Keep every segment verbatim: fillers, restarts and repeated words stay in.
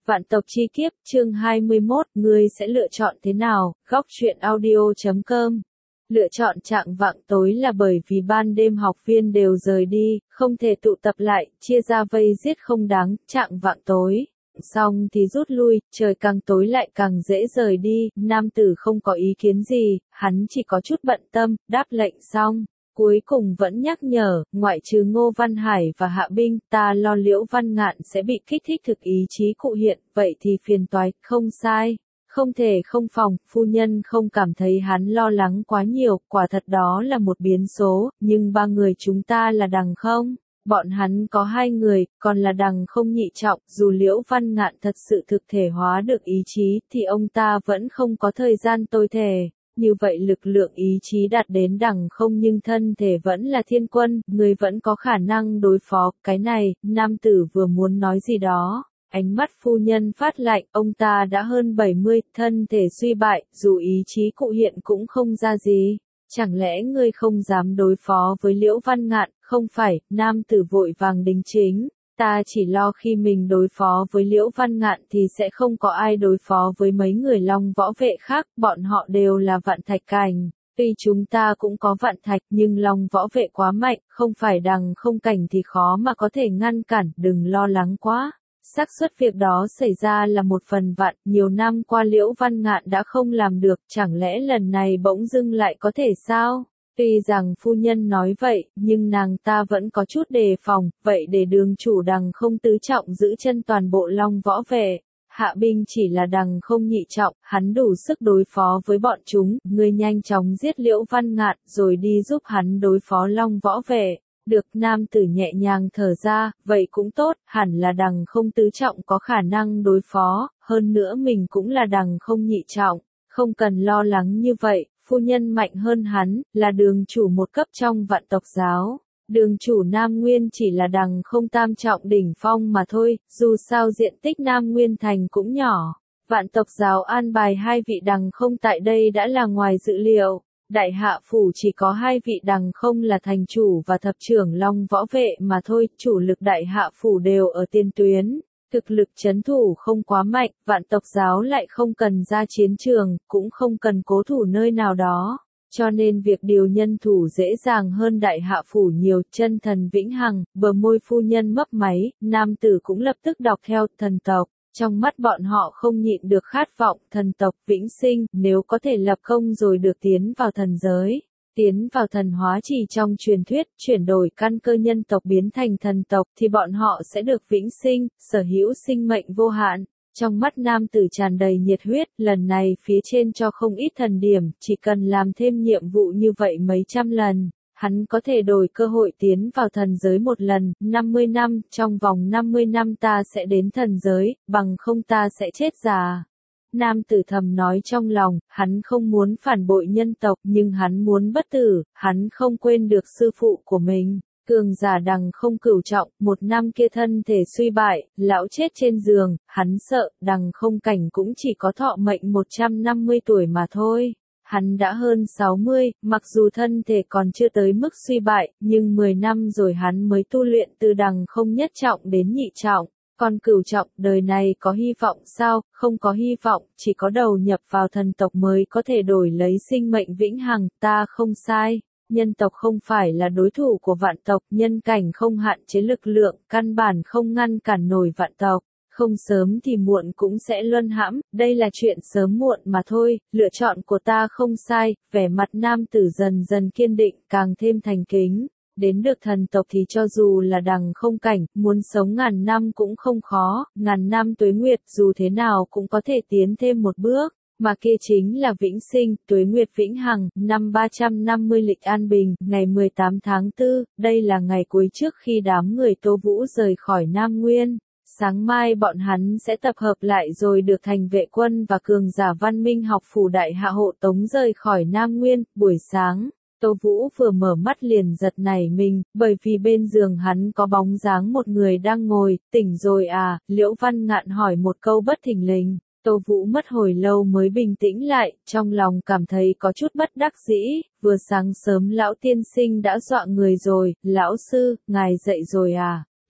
Vạn tộc chi kiếp, chương hai mươi mốt, ngươi sẽ lựa chọn thế nào? Góc truyện audio chấm com. Lựa chọn trạng vạng tối là bởi vì ban đêm học viên đều rời đi, không thể tụ tập lại, chia ra vây giết không đáng, trạng vạng tối. Xong thì rút lui, trời càng tối lại càng dễ rời đi, nam tử không có ý kiến gì, hắn chỉ có chút bận tâm, đáp lệnh xong. Cuối cùng vẫn nhắc nhở, ngoại trừ Ngô Văn Hải và Hạ Binh, ta lo Liễu Văn Ngạn sẽ bị kích thích thực ý chí cụ hiện, vậy thì phiền toái, không sai. Không thể không phòng, phu nhân không cảm thấy hắn lo lắng quá nhiều, quả thật đó là một biến số, nhưng ba người chúng ta là đằng không? Bọn hắn có hai người, còn là đằng không nhị trọng, dù Liễu Văn Ngạn thật sự thực thể hóa được ý chí, thì ông ta vẫn không có thời gian tôi thể. Như vậy lực lượng ý chí đạt đến đẳng không nhưng thân thể vẫn là thiên quân, người vẫn có khả năng đối phó, cái này, nam tử vừa muốn nói gì đó, ánh mắt phu nhân phát lạnh, ông ta đã hơn bảy mươi, thân thể suy bại, dù ý chí cụ hiện cũng không ra gì, chẳng lẽ ngươi không dám đối phó với Liễu Văn Ngạn, không phải, nam tử vội vàng đính chính. Ta chỉ lo khi mình đối phó với Liễu Văn Ngạn thì sẽ không có ai đối phó với mấy người Long Võ Vệ khác, bọn họ đều là vạn thạch cảnh. Tuy chúng ta cũng có vạn thạch nhưng Long Võ Vệ quá mạnh, không phải đằng không cảnh thì khó mà có thể ngăn cản, đừng lo lắng quá. Xác suất việc đó xảy ra là một phần vạn, nhiều năm qua Liễu Văn Ngạn đã không làm được, chẳng lẽ lần này bỗng dưng lại có thể sao? Tuy rằng phu nhân nói vậy, nhưng nàng ta vẫn có chút đề phòng, vậy để đường chủ đằng không tứ trọng giữ chân toàn bộ Long Võ Vệ. Hạ Binh chỉ là đằng không nhị trọng, hắn đủ sức đối phó với bọn chúng, ngươi nhanh chóng giết Liễu Văn Ngạn rồi đi giúp hắn đối phó Long Võ Vệ. Được, nam tử nhẹ nhàng thở ra, vậy cũng tốt, hẳn là đằng không tứ trọng có khả năng đối phó, hơn nữa mình cũng là đằng không nhị trọng, không cần lo lắng như vậy. Phu nhân mạnh hơn hắn, là đường chủ một cấp trong vạn tộc giáo. Đường chủ Nam Nguyên chỉ là đằng không tam trọng đỉnh phong mà thôi, dù sao diện tích Nam Nguyên thành cũng nhỏ. Vạn tộc giáo an bài hai vị đằng không tại đây đã là ngoài dự liệu. Đại hạ phủ chỉ có hai vị đằng không là thành chủ và thập trưởng Long Võ Vệ mà thôi, chủ lực đại hạ phủ đều ở tiền tuyến. Thực lực chấn thủ không quá mạnh, vạn tộc giáo lại không cần ra chiến trường, cũng không cần cố thủ nơi nào đó. Cho nên việc điều nhân thủ dễ dàng hơn đại hạ phủ nhiều. Chân thần vĩnh hằng, bờ môi phu nhân mấp máy, nam tử cũng lập tức đọc theo thần tộc. Trong mắt bọn họ không nhịn được khát vọng, thần tộc vĩnh sinh, nếu có thể lập công rồi được tiến vào thần giới. Tiến vào thần hóa chỉ trong truyền thuyết, chuyển đổi căn cơ nhân tộc biến thành thần tộc thì bọn họ sẽ được vĩnh sinh, sở hữu sinh mệnh vô hạn. Trong mắt nam tử tràn đầy nhiệt huyết, lần này phía trên cho không ít thần điểm, chỉ cần làm thêm nhiệm vụ như vậy mấy trăm lần, hắn có thể đổi cơ hội tiến vào thần giới một lần, năm mươi năm, trong vòng năm mươi năm ta sẽ đến thần giới, bằng không ta sẽ chết già. Nam tử thầm nói trong lòng, hắn không muốn phản bội nhân tộc nhưng hắn muốn bất tử, hắn không quên được sư phụ của mình. Cường giả đằng không cửu trọng, một năm kia thân thể suy bại, lão chết trên giường, hắn sợ, đằng không cảnh cũng chỉ có thọ mệnh một trăm năm mươi tuổi mà thôi. Hắn đã hơn sáu mươi, mặc dù thân thể còn chưa tới mức suy bại, nhưng mười năm rồi hắn mới tu luyện từ đằng không nhất trọng đến nhị trọng. Còn cửu trọng, đời này có hy vọng sao? Không có hy vọng, chỉ có đầu nhập vào thần tộc mới có thể đổi lấy sinh mệnh vĩnh hằng, ta không sai. Nhân tộc không phải là đối thủ của vạn tộc, nhân cảnh không hạn chế lực lượng, căn bản không ngăn cản nổi vạn tộc. Không sớm thì muộn cũng sẽ luân hãm, đây là chuyện sớm muộn mà thôi, lựa chọn của ta không sai, vẻ mặt nam tử dần dần kiên định, càng thêm thành kính. Đến được thần tộc thì cho dù là đằng không cảnh, muốn sống ngàn năm cũng không khó, ngàn năm tuế nguyệt dù thế nào cũng có thể tiến thêm một bước, mà kia chính là vĩnh sinh, tuế nguyệt vĩnh hằng, năm ba trăm năm mươi lịch an bình, ngày mười tám tháng tư, đây là ngày cuối trước khi đám người Tô Vũ rời khỏi Nam Nguyên. Sáng mai bọn hắn sẽ tập hợp lại rồi được thành vệ quân và cường giả văn minh học phủ đại hạ hộ tống rời khỏi Nam Nguyên, buổi sáng. Tô Vũ vừa mở mắt liền giật nảy mình, bởi vì bên giường hắn có bóng dáng một người đang ngồi, tỉnh rồi à, Liễu Văn Ngạn hỏi một câu bất thình lình. Tô Vũ mất hồi lâu mới bình tĩnh lại, trong lòng cảm thấy có chút bất đắc dĩ, vừa sáng sớm lão tiên sinh đã dọa người rồi, lão sư, ngài dậy rồi à.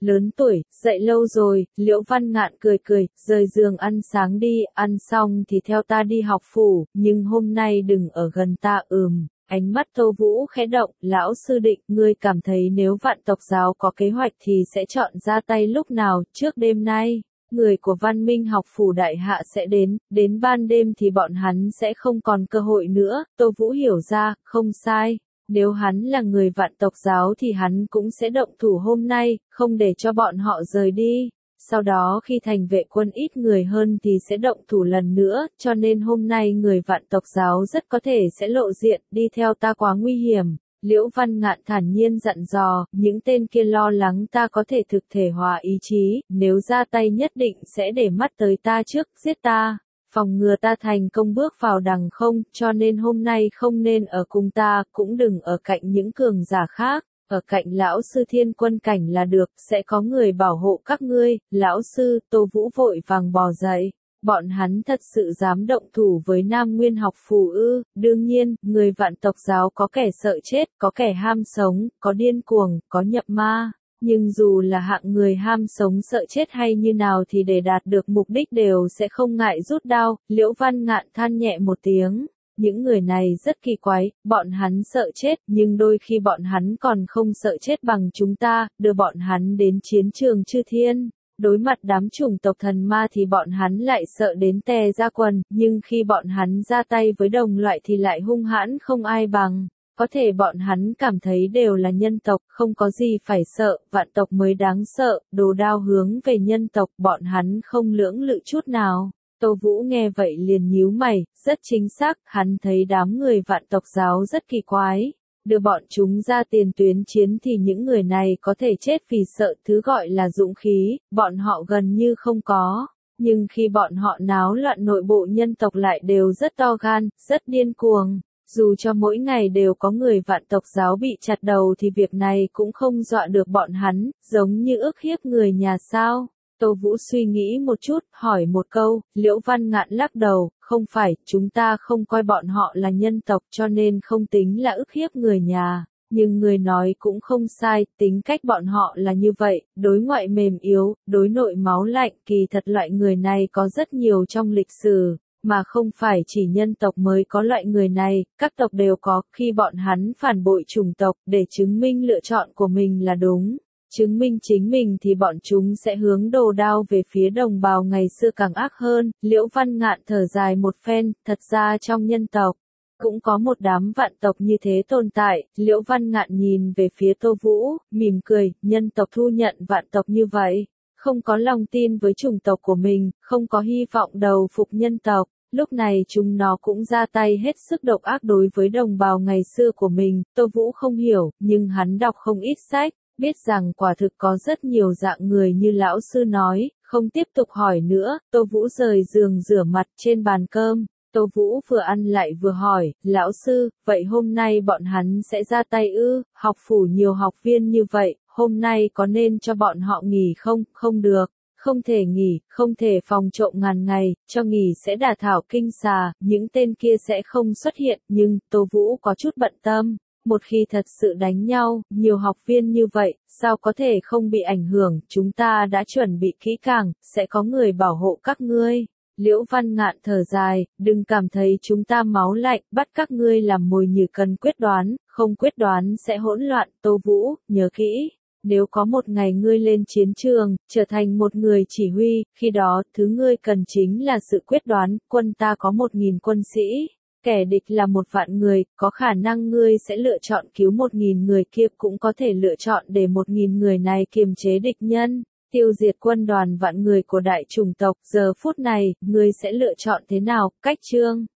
lớn tuổi, dậy lâu rồi, Liễu Văn Ngạn cười cười, rời giường ăn sáng đi, ăn xong thì theo ta đi học phủ, nhưng hôm nay đừng ở gần ta. Ừm. Ánh mắt Tô Vũ khẽ động, lão sư định, ngươi cảm thấy nếu vạn tộc giáo có kế hoạch thì sẽ chọn ra tay lúc nào, trước đêm nay. Người của văn minh học phủ đại hạ sẽ đến, đến ban đêm thì bọn hắn sẽ không còn cơ hội nữa. Tô Vũ hiểu ra, không sai. Nếu hắn là người vạn tộc giáo thì hắn cũng sẽ động thủ hôm nay, không để cho bọn họ rời đi. Sau đó khi thành vệ quân ít người hơn thì sẽ động thủ lần nữa, cho nên hôm nay người vạn tộc giáo rất có thể sẽ lộ diện, đi theo ta quá nguy hiểm. Liễu Văn Ngạn thản nhiên dặn dò, những tên kia lo lắng ta có thể thực thể hóa ý chí, nếu ra tay nhất định sẽ để mắt tới ta trước, giết ta, phòng ngừa ta thành công bước vào đằng không, cho nên hôm nay không nên ở cùng ta, cũng đừng ở cạnh những cường giả khác, ở cạnh lão sư thiên quân cảnh là được, sẽ có người bảo hộ các ngươi. Lão sư, Tô Vũ vội vàng bò dậy. Bọn hắn thật sự dám động thủ với Nam Nguyên học phủ ư? Đương nhiên, người vạn tộc giáo có kẻ sợ chết, có kẻ ham sống, có điên cuồng, có nhập ma. Nhưng dù là hạng người ham sống sợ chết hay như nào thì để đạt được mục đích đều sẽ không ngại rút đao. Liễu Văn Ngạn than nhẹ một tiếng. Những người này rất kỳ quái, bọn hắn sợ chết, nhưng đôi khi bọn hắn còn không sợ chết bằng chúng ta, đưa bọn hắn đến chiến trường chư thiên. Đối mặt đám chủng tộc thần ma thì bọn hắn lại sợ đến tè ra quần, nhưng khi bọn hắn ra tay với đồng loại thì lại hung hãn không ai bằng. Có thể bọn hắn cảm thấy đều là nhân tộc, không có gì phải sợ, vạn tộc mới đáng sợ, đồ đao hướng về nhân tộc, bọn hắn không lưỡng lự chút nào. Tô Vũ nghe vậy liền nhíu mày, rất chính xác, hắn thấy đám người vạn tộc giáo rất kỳ quái. Đưa bọn chúng ra tiền tuyến chiến thì những người này có thể chết vì sợ, thứ gọi là dũng khí, bọn họ gần như không có. Nhưng khi bọn họ náo loạn nội bộ nhân tộc lại đều rất to gan, rất điên cuồng. Dù cho mỗi ngày đều có người vạn tộc giáo bị chặt đầu thì việc này cũng không dọa được bọn hắn, giống như ức hiếp người nhà sao. Tô Vũ suy nghĩ một chút, hỏi một câu, Liễu Văn Ngạn lắc đầu, không phải, chúng ta không coi bọn họ là nhân tộc cho nên không tính là ức hiếp người nhà. Nhưng người nói cũng không sai, tính cách bọn họ là như vậy, đối ngoại mềm yếu, đối nội máu lạnh, kỳ thật loại người này có rất nhiều trong lịch sử. Mà không phải chỉ nhân tộc mới có loại người này, các tộc đều có, khi bọn hắn phản bội chủng tộc, để chứng minh lựa chọn của mình là đúng, chứng minh chính mình thì bọn chúng sẽ hướng đồ đao về phía đồng bào ngày xưa càng ác hơn. Liễu Văn Ngạn thở dài một phen, thật ra trong nhân tộc, cũng có một đám vạn tộc như thế tồn tại. Liễu Văn Ngạn nhìn về phía Tô Vũ, mỉm cười, nhân tộc thu nhận vạn tộc như vậy. Không có lòng tin với chủng tộc của mình, không có hy vọng đầu phục nhân tộc, lúc này chúng nó cũng ra tay hết sức độc ác đối với đồng bào ngày xưa của mình. Tô Vũ không hiểu, nhưng hắn đọc không ít sách, biết rằng quả thực có rất nhiều dạng người như lão sư nói, không tiếp tục hỏi nữa. Tô Vũ rời giường rửa mặt trên bàn cơm. Tô Vũ vừa ăn lại vừa hỏi, lão sư, vậy hôm nay bọn hắn sẽ ra tay ư? Học phủ nhiều học viên như vậy, hôm nay có nên cho bọn họ nghỉ không? Không được, không thể nghỉ, không thể phòng trộm ngàn ngày, cho nghỉ sẽ đả thảo kinh xà, những tên kia sẽ không xuất hiện, nhưng Tô Vũ có chút bận tâm. Một khi thật sự đánh nhau, nhiều học viên như vậy, sao có thể không bị ảnh hưởng, chúng ta đã chuẩn bị kỹ càng, sẽ có người bảo hộ các ngươi. Liễu Văn Ngạn thở dài, đừng cảm thấy chúng ta máu lạnh, bắt các ngươi làm mồi nhử, cần quyết đoán, không quyết đoán sẽ hỗn loạn. Tô Vũ, nhớ kỹ, nếu có một ngày ngươi lên chiến trường, trở thành một người chỉ huy, khi đó, thứ ngươi cần chính là sự quyết đoán. Quân ta có một nghìn quân sĩ, kẻ địch là một vạn người, có khả năng ngươi sẽ lựa chọn cứu một nghìn người kia, cũng có thể lựa chọn để một nghìn người này kiềm chế địch nhân, tiêu diệt quân đoàn vạn người của đại chủng tộc. Giờ phút này, ngươi sẽ lựa chọn thế nào? Cách chương